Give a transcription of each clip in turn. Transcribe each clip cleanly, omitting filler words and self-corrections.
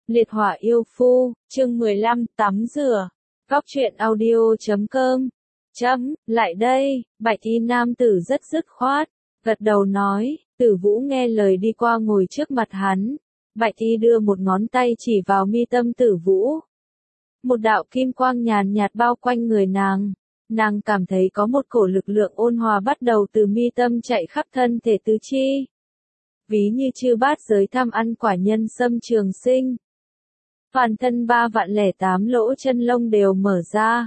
Liệt hỏa yêu phu, chương 15, tắm rửa. Góc truyện audio.com. Lại đây, bạch y nam tử rất dứt khoát, gật đầu nói, Tử Vũ nghe lời đi qua ngồi trước mặt hắn. Bạch y đưa một ngón tay chỉ vào mi tâm Tử Vũ. Một đạo kim quang nhàn nhạt bao quanh người nàng. Nàng cảm thấy có một cổ lực lượng ôn hòa bắt đầu từ mi tâm chạy khắp thân thể tứ chi. Ví như chư bát giới tham ăn quả nhân sâm trường sinh. Toàn thân 3.008 lỗ chân lông đều mở ra.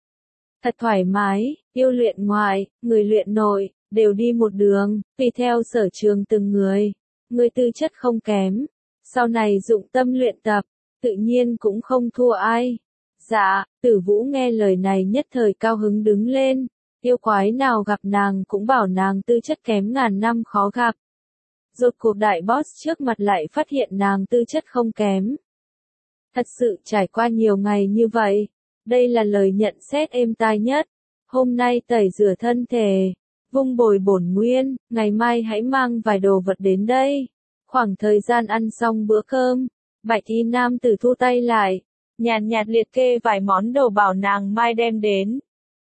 Thật thoải mái, yêu luyện ngoại, người luyện nội, đều đi một đường, tùy theo sở trường từng người. Người tư chất không kém, sau này dụng tâm luyện tập, tự nhiên cũng không thua ai. Dạ, Tử Vũ nghe lời này nhất thời cao hứng đứng lên, yêu quái nào gặp nàng cũng bảo nàng tư chất kém ngàn năm khó gặp. Rốt cuộc đại boss trước mặt lại phát hiện nàng tư chất không kém. Thật sự trải qua nhiều ngày như vậy, đây là lời nhận xét êm tai nhất. Hôm nay tẩy rửa thân thể, vung bồi bổn nguyên, ngày mai hãy mang vài đồ vật đến đây. Khoảng thời gian ăn xong bữa cơm, bạch y nam tử thu tay lại, nhàn nhạt liệt kê vài món đồ bảo nàng mai đem đến.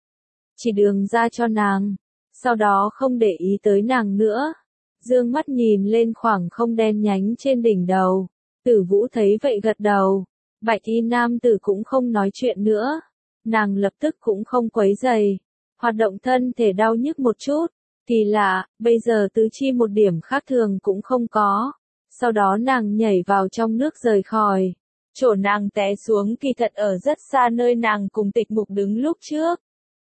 Chỉ đường ra cho nàng, sau đó không để ý tới nàng nữa. Dương mắt nhìn lên khoảng không đen nhánh trên đỉnh đầu, Tử Vũ thấy vậy gật đầu. Bạch y nam tử cũng không nói chuyện nữa, nàng lập tức cũng không quấy rầy, hoạt động thân thể đau nhức một chút, kỳ lạ, bây giờ tứ chi một điểm khác thường cũng không có. Sau đó nàng nhảy vào trong nước rời khỏi. Chỗ nàng té xuống kỳ thật ở rất xa nơi nàng cùng Tịch Mục đứng lúc trước.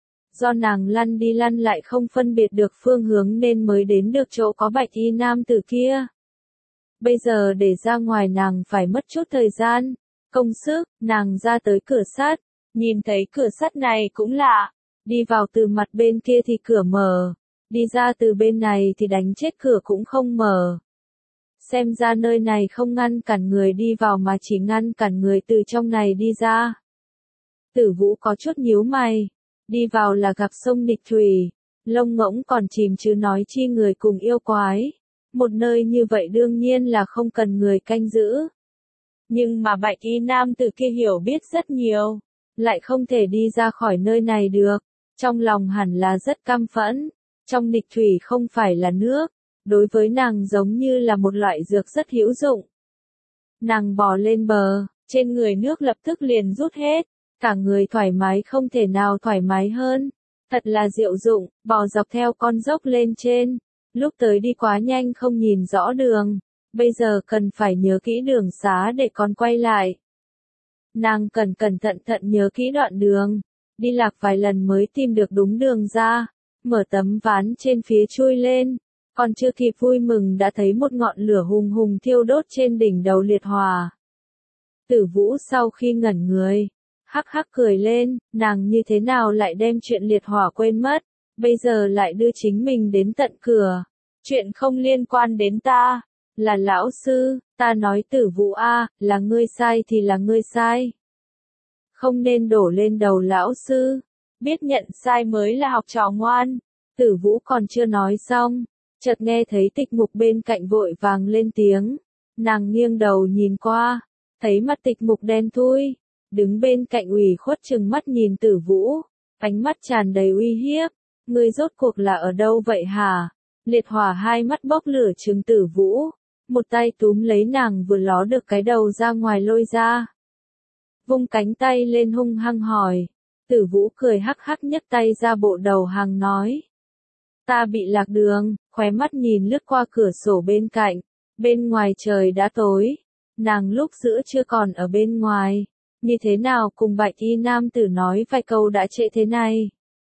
Do nàng lăn đi lăn lại không phân biệt được phương hướng nên mới đến được chỗ có bạch y nam tử kia. Bây giờ để ra ngoài nàng phải mất chút thời gian, công sức, nàng ra tới cửa sắt, nhìn thấy cửa sắt này cũng lạ, đi vào từ mặt bên kia thì cửa mở, đi ra từ bên này thì đánh chết cửa cũng không mở. Xem ra nơi này không ngăn cản người đi vào mà chỉ ngăn cản người từ trong này đi ra. Tử Vũ có chút nhíu mày, đi vào là gặp sông nghịch thủy, lông ngỗng còn chìm chứ nói chi người cùng yêu quái. Một nơi như vậy đương nhiên là không cần người canh giữ. Nhưng mà bạch y nam tử kia hiểu biết rất nhiều, lại không thể đi ra khỏi nơi này được, trong lòng hẳn là rất căm phẫn. Trong nghịch thủy không phải là nước, đối với nàng giống như là một loại dược rất hữu dụng. Nàng bò lên bờ, trên người nước lập tức liền rút hết, cả người thoải mái không thể nào thoải mái hơn. Thật là diệu dụng, bò dọc theo con dốc lên trên, lúc tới đi quá nhanh không nhìn rõ đường. Bây giờ cần phải nhớ kỹ đường xá để còn quay lại. Nàng cần cẩn thận nhớ kỹ đoạn đường, đi lạc vài lần mới tìm được đúng đường ra, mở tấm ván trên phía chui lên, còn chưa kịp vui mừng đã thấy một ngọn lửa hùng hùng thiêu đốt trên đỉnh đầu liệt hỏa. Tử Vũ sau khi ngẩn người, hắc hắc cười lên, nàng như thế nào lại đem chuyện liệt hỏa quên mất, bây giờ lại đưa chính mình đến tận cửa. Chuyện không liên quan đến ta. Là lão sư, ta nói Tử Vũ a, là ngươi sai thì là ngươi sai. Không nên đổ lên đầu lão sư, biết nhận sai mới là học trò ngoan. Tử Vũ còn chưa nói xong, chợt nghe thấy Tịch Mục bên cạnh vội vàng lên tiếng. Nàng nghiêng đầu nhìn qua, thấy mặt Tịch Mục đen thui, đứng bên cạnh ủy khuất trừng mắt nhìn Tử Vũ, ánh mắt tràn đầy uy hiếp. Ngươi rốt cuộc là ở đâu vậy hả? Liệt hỏa hai mắt bốc lửa trừng Tử Vũ. Một tay túm lấy nàng vừa ló được cái đầu ra ngoài lôi ra. Vung cánh tay lên hung hăng hỏi. Tử Vũ cười hắc hắc nhấc tay ra bộ đầu hàng nói. Ta bị lạc đường, khóe mắt nhìn lướt qua cửa sổ bên cạnh. Bên ngoài trời đã tối. Nàng lúc giữa chưa còn ở bên ngoài. Như thế nào cùng bạch y nam tử nói vài câu đã trễ thế này.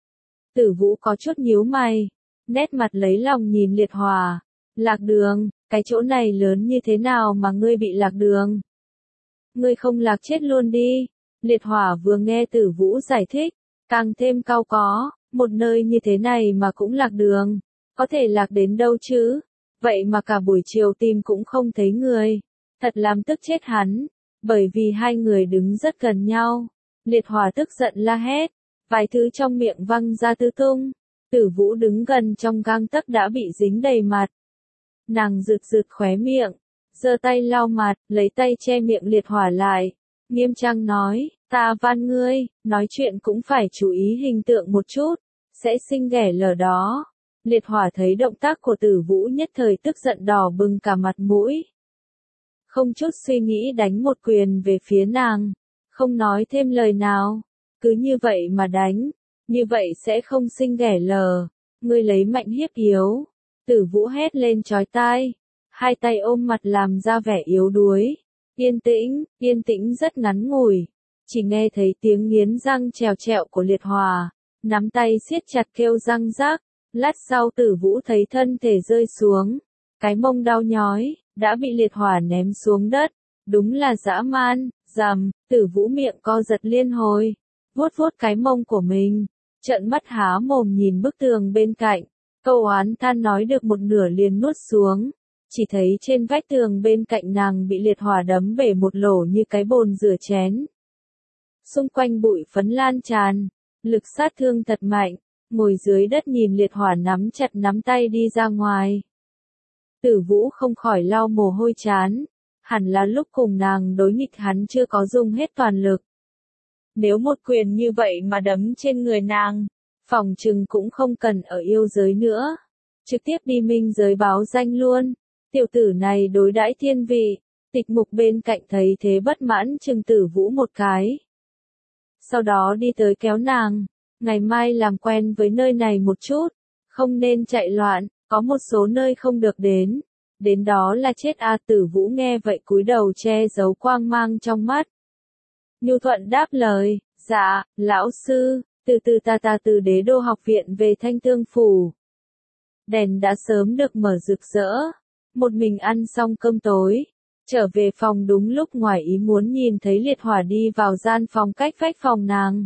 Tử Vũ có chút nhíu mày. Nét mặt lấy lòng nhìn liệt hỏa. Lạc đường. Cái chỗ này lớn như thế nào mà ngươi bị lạc đường? Ngươi không lạc chết luôn đi. Liệt hỏa vừa nghe Tử Vũ giải thích, càng thêm cau có, một nơi như thế này mà cũng lạc đường. Có thể lạc đến đâu chứ? Vậy mà cả buổi chiều tìm cũng không thấy người. Thật làm tức chết hắn, bởi vì hai người đứng rất gần nhau. Liệt hỏa tức giận la hét, vài thứ trong miệng văng ra tứ tung. Tử Vũ đứng gần trong gang tấc đã bị dính đầy mặt. Nàng rượt khóe miệng, giơ tay lau mặt, lấy tay che miệng liệt hỏa lại. Nghiêm trang nói, ta van ngươi, nói chuyện cũng phải chú ý hình tượng một chút, sẽ sinh ghẻ lở đó. Liệt hỏa thấy động tác của Tử Vũ nhất thời tức giận đỏ bừng cả mặt mũi. Không chút suy nghĩ đánh một quyền về phía nàng, không nói thêm lời nào, cứ như vậy mà đánh, như vậy sẽ không sinh ghẻ lở, ngươi lấy mạnh hiếp yếu. Tử Vũ hét lên chói tai, hai tay ôm mặt làm ra vẻ yếu đuối. Yên tĩnh rất ngắn ngủi, chỉ nghe thấy tiếng nghiến răng trèo trẹo của liệt hỏa, nắm tay siết chặt kêu răng rác. Lát sau Tử Vũ thấy thân thể rơi xuống, cái mông đau nhói, đã bị liệt hỏa ném xuống đất, đúng là dã man. Rầm, Tử Vũ miệng co giật liên hồi, vuốt vuốt cái mông của mình, trợn mắt há mồm nhìn bức tường bên cạnh, câu oán than nói được một nửa liền nuốt xuống, chỉ thấy trên vách tường bên cạnh nàng bị liệt hỏa đấm bể một lỗ như cái bồn rửa chén. Xung quanh bụi phấn lan tràn, lực sát thương thật mạnh, ngồi dưới đất nhìn liệt hỏa nắm chặt nắm tay đi ra ngoài. Tử Vũ không khỏi lau mồ hôi trán, hẳn là lúc cùng nàng đối nghịch hắn chưa có dùng hết toàn lực. Nếu một quyền như vậy mà đấm trên người nàng, phỏng chừng cũng không cần ở yêu giới nữa, trực tiếp đi minh giới báo danh luôn. Tiểu tử này đối đãi thiên vị. Tịch Mục bên cạnh thấy thế bất mãn chừng Tử Vũ một cái. Sau đó đi tới kéo nàng, ngày mai làm quen với nơi này một chút, không nên chạy loạn, có một số nơi không được đến đó là chết a. Tử Vũ nghe vậy cúi đầu che giấu quang mang trong mắt. Nhu thuận đáp lời, dạ, lão sư, từ từ ta từ Đế Đô học viện về Thanh Tương Phủ. Đèn đã sớm được mở rực rỡ, một mình ăn xong cơm tối, trở về phòng đúng lúc ngoài ý muốn nhìn thấy liệt hỏa đi vào gian phòng cách vách phòng nàng.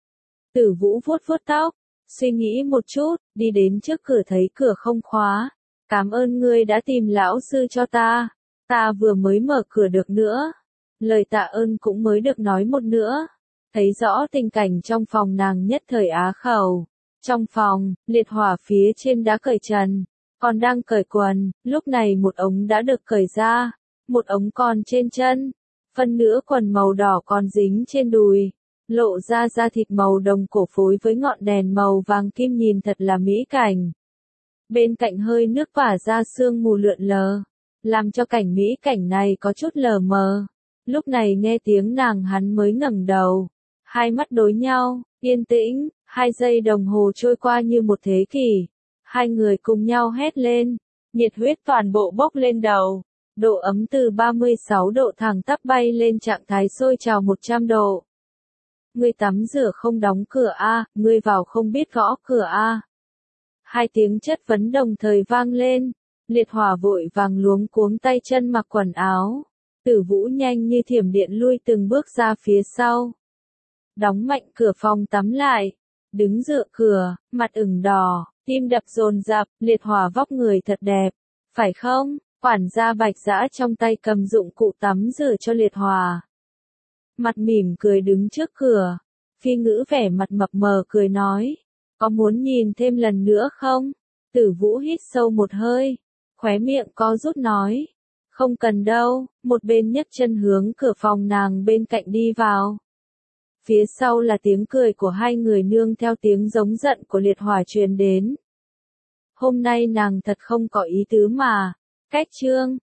Tử Vũ vuốt vuốt tóc, suy nghĩ một chút, đi đến trước cửa thấy cửa không khóa. Cảm ơn ngươi đã tìm lão sư cho ta vừa mới mở cửa được nữa. Lời tạ ơn cũng mới được nói một nữa. Thấy rõ tình cảnh trong phòng nàng nhất thời á khẩu. Trong phòng, liệt hỏa phía trên đã cởi trần, còn đang cởi quần, lúc này một ống đã được cởi ra, một ống còn trên chân, phần nữa quần màu đỏ còn dính trên đùi, lộ ra da thịt màu đồng cổ phối với ngọn đèn màu vàng kim nhìn thật là mỹ cảnh. Bên cạnh hơi nước phả ra sương mù lượn lờ, làm cho cảnh mỹ cảnh này có chút lờ mờ. Lúc này nghe tiếng nàng hắn mới ngẩng đầu, hai mắt đối nhau, yên tĩnh, 2 giây đồng hồ trôi qua như một thế kỷ. Hai người cùng nhau hét lên, nhiệt huyết toàn bộ bốc lên đầu, độ ấm từ 36 độ thẳng tắp bay lên trạng thái sôi trào 100 độ. Ngươi tắm rửa không đóng cửa a, ngươi vào không biết gõ cửa a. Hai tiếng chất vấn đồng thời vang lên, liệt hỏa vội vàng luống cuống tay chân mặc quần áo. Tử Vũ nhanh như thiểm điện lui từng bước ra phía sau. Đóng mạnh cửa phòng tắm lại, đứng dựa cửa, mặt ửng đỏ, tim đập dồn dập, liệt hỏa vóc người thật đẹp, phải không? Quản gia Bạch Dã trong tay cầm dụng cụ tắm rửa cho liệt hỏa. Mặt mỉm cười đứng trước cửa, Phi Ngữ vẻ mặt mập mờ cười nói, có muốn nhìn thêm lần nữa không? Tử Vũ hít sâu một hơi, khóe miệng co rút nói, không cần đâu, một bên nhấc chân hướng cửa phòng nàng bên cạnh đi vào. Phía sau là tiếng cười của hai người nương theo tiếng giống giận của liệt hỏa truyền đến. Hôm nay nàng thật không có ý tứ mà, cách chương.